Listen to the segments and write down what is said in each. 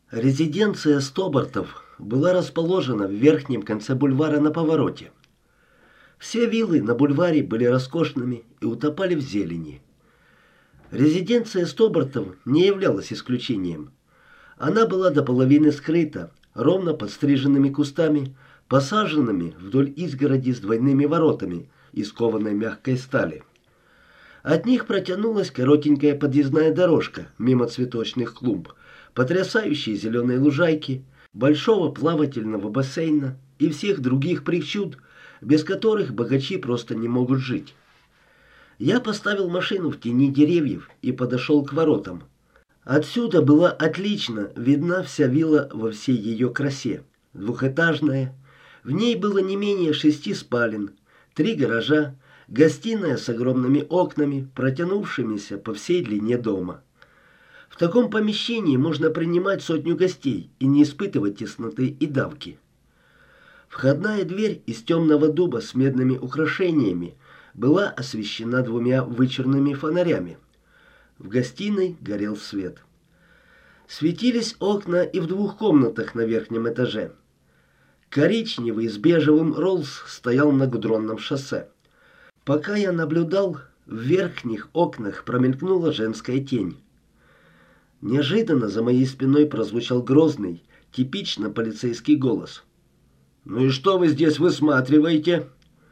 Резиденция Стобартов была расположена в верхнем конце бульвара на повороте. Все виллы на бульваре были роскошными и утопали в зелени. Резиденция Стобартов не являлась исключением. Она была до половины скрыта, ровно подстриженными кустами, посаженными вдоль изгороди с двойными воротами из кованой мягкой стали. От них протянулась коротенькая подъездная дорожка мимо цветочных клумб, потрясающей зеленой лужайки, большого плавательного бассейна и всех других причуд, без которых богачи просто не могут жить. Я поставил машину в тени деревьев и подошел к воротам. Отсюда была отлично видна вся вилла во всей ее красе. Двухэтажная. В ней было не менее 6 спален, 3 гаража, гостиная с огромными окнами, протянувшимися по всей длине дома. В таком помещении можно принимать 100 гостей и не испытывать тесноты и давки. Входная дверь из темного дуба с медными украшениями была освещена 2 вычурными фонарями. В гостиной горел свет. Светились окна и в 2 комнатах на верхнем этаже. Коричневый с бежевым Роллс стоял на гудронном шоссе. Пока я наблюдал, в верхних окнах промелькнула женская тень. Неожиданно за моей спиной прозвучал грозный, типично полицейский голос. «Ну и что вы здесь высматриваете?»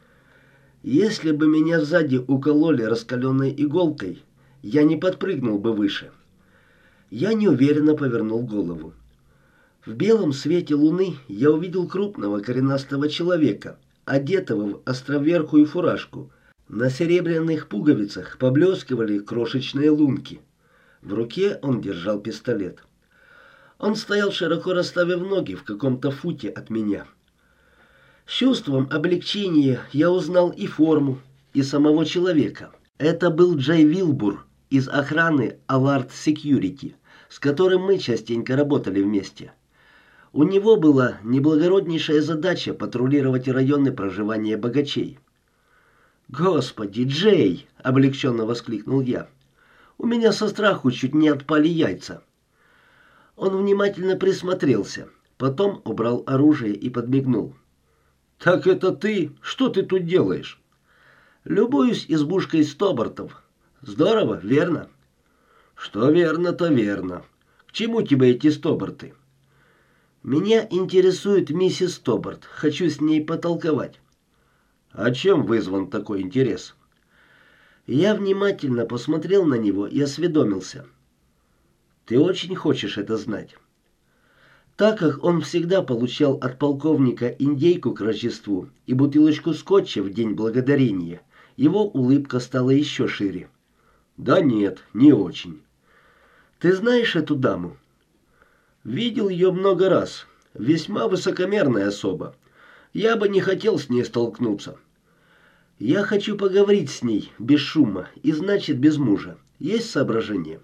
Если бы меня сзади укололи раскаленной иголкой, я не подпрыгнул бы выше. Я неуверенно повернул голову. В белом свете луны я увидел крупного коренастого человека, одетого в островерхую фуражку. На серебряных пуговицах поблескивали крошечные лунки. В руке он держал пистолет. Он стоял, широко расставив ноги, в каком-то футе от меня. С чувством облегчения я узнал и форму, и самого человека. Это был Джей Вилбур из охраны Allard Security, с которым мы частенько работали вместе. У него была неблагороднейшая задача патрулировать районы проживания богачей. «Господи, Джей!» — облегченно воскликнул я. «У меня со страху чуть не отпали яйца». Он внимательно присмотрелся, потом убрал оружие и подмигнул. «Так это ты? Что ты тут делаешь?» «Любуюсь избушкой Стобартов. Здорово, верно?» «Что верно, то верно. К чему тебе эти Стобарты?» «Меня интересует миссис Стобарт. Хочу с ней потолковать». «А чем вызван такой интерес?» Я внимательно посмотрел на него и осведомился. «Ты очень хочешь это знать?» Так как он всегда получал от полковника индейку к Рождеству и бутылочку скотча в День Благодарения, его улыбка стала еще шире. «Да нет, не очень». «Ты знаешь эту даму?» «Видел ее много раз. Весьма высокомерная особа. Я бы не хотел с ней столкнуться». «Я хочу поговорить с ней без шума и, значит, без мужа. Есть соображения?»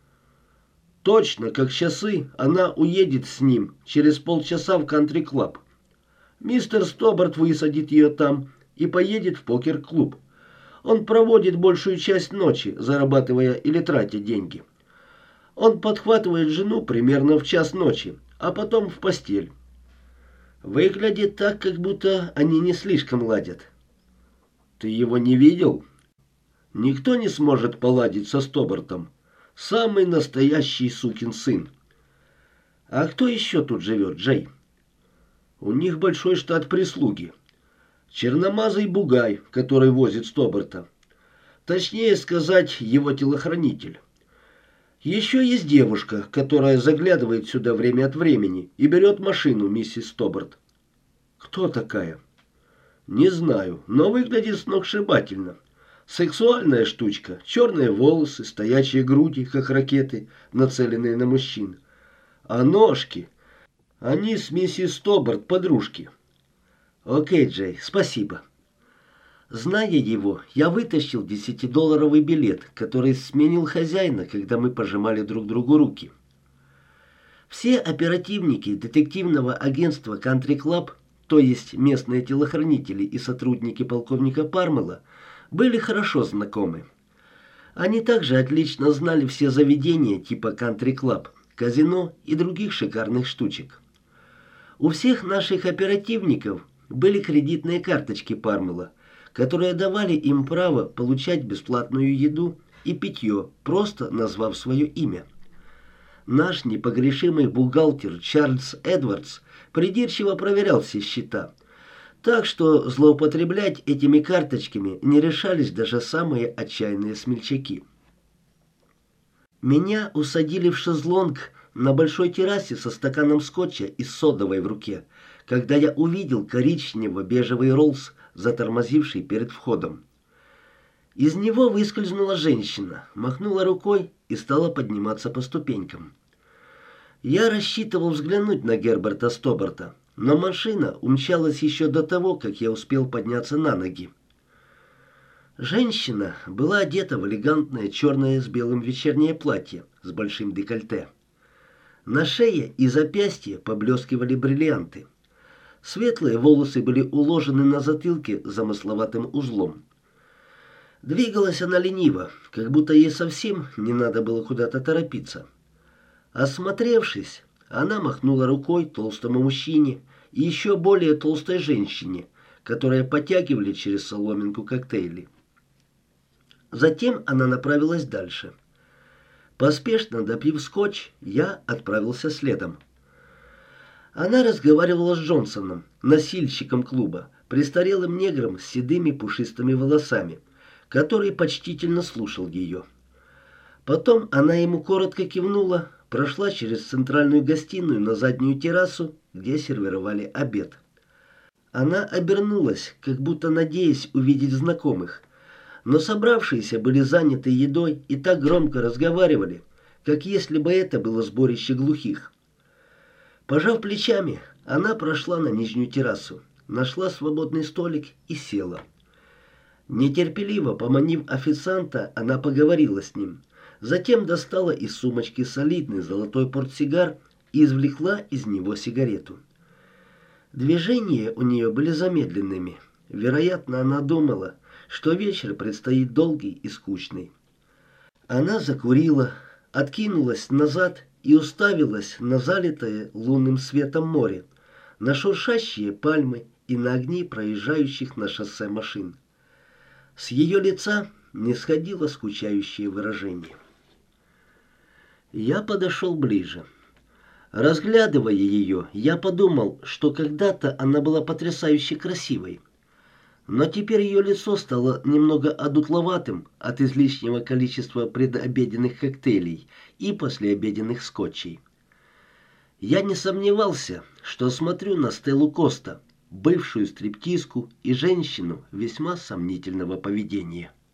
«Точно, как часы, она уедет с ним через полчаса в кантри-клаб. Мистер Стобарт высадит ее там и поедет в покер-клуб. Он проводит большую часть ночи, зарабатывая или тратя деньги. Он подхватывает жену примерно в 1 ночи, а потом в постель. Выглядит так, как будто они не слишком ладят». «Ты его не видел?» «Никто не сможет поладить со Стобартом. Самый настоящий сукин сын». «А кто еще тут живет, Джей?» «У них большой штат прислуги. Черномазый бугай, который возит Стобарта. Точнее сказать, его телохранитель. Еще есть девушка, которая заглядывает сюда время от времени и берет машину миссис Стобарт». «Кто такая?» «Не знаю, но выглядит сногсшибательно. Сексуальная штучка, черные волосы, стоячие груди, как ракеты, нацеленные на мужчин. А ножки? Они с миссис Стобарт подружки». «Окей, Джей, спасибо». Зная его, я вытащил 10-долларовый билет, который сменил хозяина, когда мы пожимали друг другу руки. Все оперативники детективного агентства «Кантри Клаб», то есть местные телохранители и сотрудники полковника Пармела, были хорошо знакомы. Они также отлично знали все заведения типа «Кантри Клаб», казино и других шикарных штучек. У всех наших оперативников были кредитные карточки Пармела, которые давали им право получать бесплатную еду и питье, просто назвав свое имя. Наш непогрешимый бухгалтер Чарльз Эдвардс придирчиво проверял все счета, так что злоупотреблять этими карточками не решались даже самые отчаянные смельчаки. Меня усадили в шезлонг на большой террасе со стаканом скотча и содовой в руке, когда я увидел коричнево-бежевый Роллс, затормозивший перед входом. Из него выскользнула женщина, махнула рукой и стала подниматься по ступенькам. Я рассчитывал взглянуть на Герберта Стобарта, но машина умчалась еще до того, как я успел подняться на ноги. Женщина была одета в элегантное черное с белым вечернее платье с большим декольте. На шее и запястье поблескивали бриллианты. Светлые волосы были уложены на затылке замысловатым узлом. Двигалась она лениво, как будто ей совсем не надо было куда-то торопиться. Осмотревшись, она махнула рукой толстому мужчине и еще более толстой женщине, которые подтягивали через соломинку коктейли. Затем она направилась дальше. Поспешно допив скотч, я отправился следом. Она разговаривала с Джонсоном, носильщиком клуба, престарелым негром с седыми пушистыми волосами, который почтительно слушал ее. Потом она ему коротко кивнула, прошла через центральную гостиную на заднюю террасу, где сервировали обед. Она обернулась, как будто надеясь увидеть знакомых, но собравшиеся были заняты едой и так громко разговаривали, как если бы это было сборище глухих. Пожав плечами, она прошла на нижнюю террасу, нашла свободный столик и села. Нетерпеливо поманив официанта, она поговорила с ним, затем достала из сумочки солидный золотой портсигар и извлекла из него сигарету. Движения у нее были замедленными. Вероятно, она думала, что вечер предстоит долгий и скучный. Она закурила, откинулась назад и уставилась на залитое лунным светом море, на шуршащие пальмы и на огни проезжающих на шоссе машин. С ее лица не сходило скучающее выражение. Я подошел ближе. Разглядывая ее, я подумал, что когда-то она была потрясающе красивой. Но теперь ее лицо стало немного одутловатым от излишнего количества предобеденных коктейлей и послеобеденных скотчей. Я не сомневался, что смотрю на Стеллу Коста, бывшую стриптизку и женщину весьма сомнительного поведения.